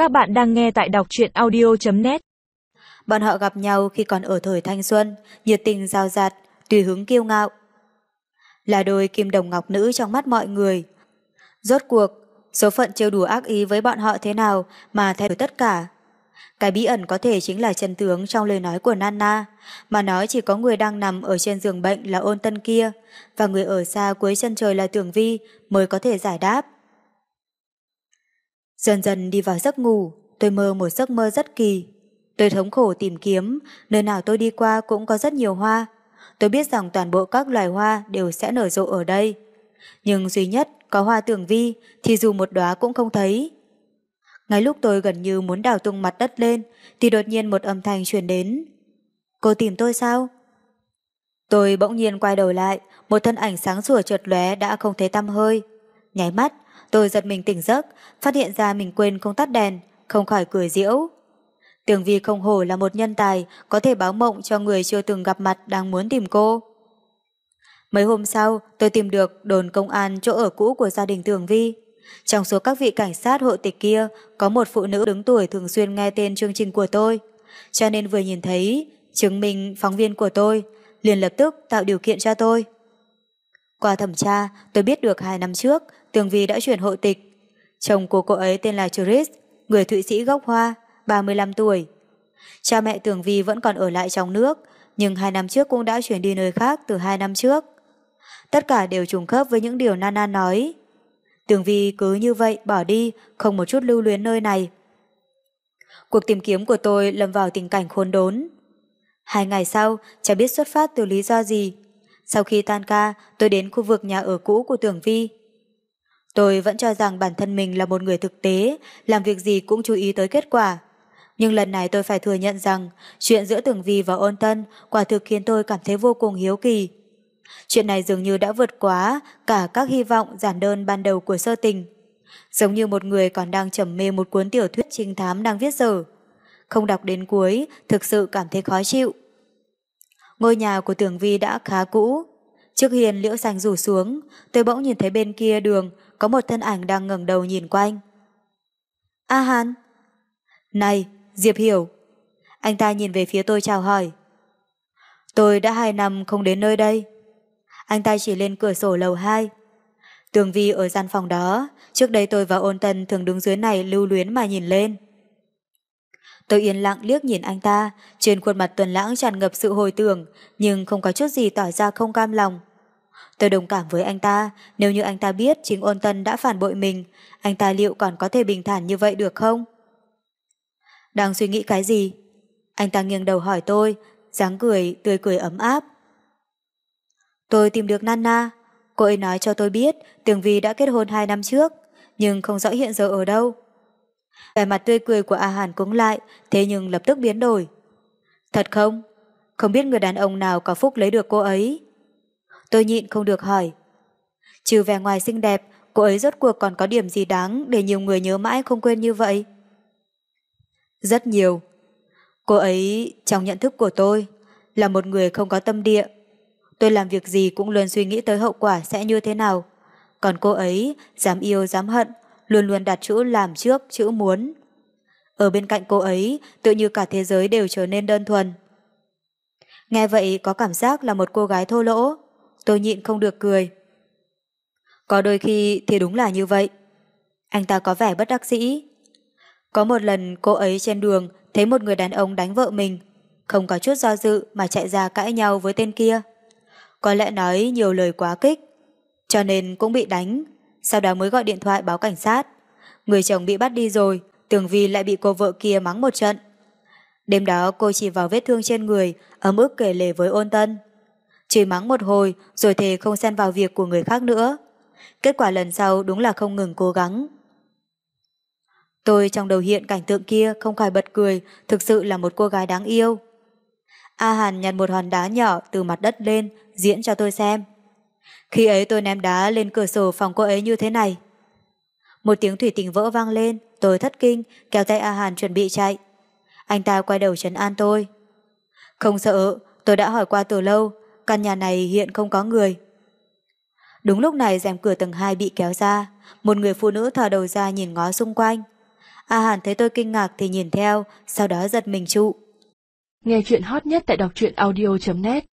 Các bạn đang nghe tại đọc truyện audio.net. Bọn họ gặp nhau khi còn ở thời thanh xuân, nhiệt tình rào rạt, tùy hứng kiêu ngạo. Là đôi kim đồng ngọc nữ trong mắt mọi người. Rốt cuộc, số phận trêu đùa ác ý với bọn họ thế nào mà thay đổi tất cả. Cái bí ẩn có thể chính là chân tướng trong lời nói của Nana, mà nói chỉ có người đang nằm ở trên giường bệnh là Ôn Tân kia, và người ở xa cuối chân trời là Tưởng Vi mới có thể giải đáp. Dần dần đi vào giấc ngủ, tôi mơ một giấc mơ rất kỳ. Tôi thống khổ tìm kiếm, nơi nào tôi đi qua cũng có rất nhiều hoa. Tôi biết rằng toàn bộ các loài hoa đều sẽ nở rộ ở đây. Nhưng duy nhất có hoa Tưởng Vi thì dù một đóa cũng không thấy. Ngay lúc tôi gần như muốn đào tung mặt đất lên thì đột nhiên một âm thanh truyền đến. Cô tìm tôi sao? Tôi bỗng nhiên quay đầu lại, một thân ảnh sáng sủa chợt lóe đã không thấy tăm hơi. Nháy mắt, tôi giật mình tỉnh giấc, phát hiện ra mình quên không tắt đèn, không khỏi cười giễu. Tưởng Vi không hổ là một nhân tài có thể báo mộng cho người chưa từng gặp mặt đang muốn tìm cô. Mấy hôm sau, tôi tìm được đồn công an chỗ ở cũ của gia đình Tưởng Vi. Trong số các vị cảnh sát hộ tịch kia, có một phụ nữ đứng tuổi thường xuyên nghe tên chương trình của tôi. Cho nên vừa nhìn thấy chứng minh phóng viên của tôi, liền lập tức tạo điều kiện cho tôi. Qua thẩm tra, tôi biết được 2 năm trước, Tưởng Vi đã chuyển hộ tịch. Chồng của cô ấy tên là Chris, người Thụy Sĩ gốc Hoa, 35 tuổi. Cha mẹ Tưởng Vi vẫn còn ở lại trong nước, nhưng 2 năm trước cũng đã chuyển đi nơi khác từ 2 năm trước. Tất cả đều trùng khớp với những điều Nana nói. Tưởng Vi cứ như vậy bỏ đi, không một chút lưu luyến nơi này. Cuộc tìm kiếm của tôi lâm vào tình cảnh khốn đốn. 2 ngày sau, chẳng biết xuất phát từ lý do gì. Sau khi tan ca, tôi đến khu vực nhà ở cũ của Tưởng Vi. Tôi vẫn cho rằng bản thân mình là một người thực tế, làm việc gì cũng chú ý tới kết quả. Nhưng lần này tôi phải thừa nhận rằng chuyện giữa Tưởng Vi và Ôn Tân quả thực khiến tôi cảm thấy vô cùng hiếu kỳ. Chuyện này dường như đã vượt quá cả các hy vọng giản đơn ban đầu của Sơ Tình. Giống như một người còn đang trầm mê một cuốn tiểu thuyết trinh thám đang viết dở. Không đọc đến cuối, thực sự cảm thấy khó chịu. Ngôi nhà của Tưởng Vi đã khá cũ. Trước hiên liễu xanh rủ xuống, tôi bỗng nhìn thấy bên kia đường có một thân ảnh đang ngẩng đầu nhìn quanh. A Hàn! Này, Diệp Hiểu! Anh ta nhìn về phía tôi chào hỏi. Tôi đã 2 năm không đến nơi đây. Anh ta chỉ lên cửa sổ lầu 2. Tưởng Vi ở gian phòng đó, trước đây tôi và Ôn Tân thường đứng dưới này lưu luyến mà nhìn lên. Tôi yên lặng liếc nhìn anh ta, trên khuôn mặt tuần lãng tràn ngập sự hồi tưởng, nhưng không có chút gì tỏ ra không cam lòng. Tôi đồng cảm với anh ta, nếu như anh ta biết chính Ôn Tân đã phản bội mình, anh ta liệu còn có thể bình thản như vậy được không? Đang suy nghĩ cái gì? Anh ta nghiêng đầu hỏi tôi, dáng cười, tươi cười ấm áp. Tôi tìm được Nana, cô ấy nói cho tôi biết Tưởng Vi đã kết hôn 2 năm trước, nhưng không rõ hiện giờ ở đâu. Vẻ mặt tươi cười của A Hàn cứng lại, thế nhưng lập tức biến đổi. Thật không? Không biết người đàn ông nào có phúc lấy được cô ấy. Tôi nhịn không được hỏi. Trừ vẻ ngoài xinh đẹp, cô ấy rốt cuộc còn có điểm gì đáng để nhiều người nhớ mãi không quên như vậy? Rất nhiều. Cô ấy, trong nhận thức của tôi, là một người không có tâm địa. Tôi làm việc gì cũng luôn suy nghĩ tới hậu quả sẽ như thế nào. Còn cô ấy, dám yêu dám hận, luôn luôn đặt chữ làm trước chữ muốn. Ở bên cạnh cô ấy, tự như cả thế giới đều trở nên đơn thuần. Nghe vậy có cảm giác là một cô gái thô lỗ. Tôi nhịn không được cười. Có đôi khi thì đúng là như vậy. Anh ta có vẻ bất đắc dĩ. Có một lần cô ấy trên đường thấy một người đàn ông đánh vợ mình, không có chút do dự mà chạy ra cãi nhau với tên kia. Có lẽ nói nhiều lời quá kích, cho nên cũng bị đánh. Sau đó mới gọi điện thoại báo cảnh sát. Người chồng bị bắt đi rồi, Tưởng Vi lại bị cô vợ kia mắng một trận. Đêm đó cô chỉ vào vết thương trên người, ấm ức kể lể với Ôn Tân. Chửi mắng một hồi rồi thề không xen vào việc của người khác nữa. Kết quả lần sau đúng là không ngừng cố gắng. Tôi trong đầu hiện cảnh tượng kia không khỏi bật cười, thực sự là một cô gái đáng yêu. A Hàn nhặt một hòn đá nhỏ từ mặt đất lên, diễn cho tôi xem. Khi ấy tôi ném đá lên cửa sổ phòng cô ấy như thế này. Một tiếng thủy tinh vỡ vang lên, tôi thất kinh, kéo tay A Hàn chuẩn bị chạy. Anh ta quay đầu trấn an tôi. Không sợ, tôi đã hỏi qua từ lâu, căn nhà này hiện không có người. Đúng lúc này rèm cửa tầng 2 bị kéo ra, một người phụ nữ thò đầu ra nhìn ngó xung quanh. A Hàn thấy tôi kinh ngạc thì nhìn theo, sau đó giật mình trụ. Nghe chuyện hot nhất tại đọc truyện audio.net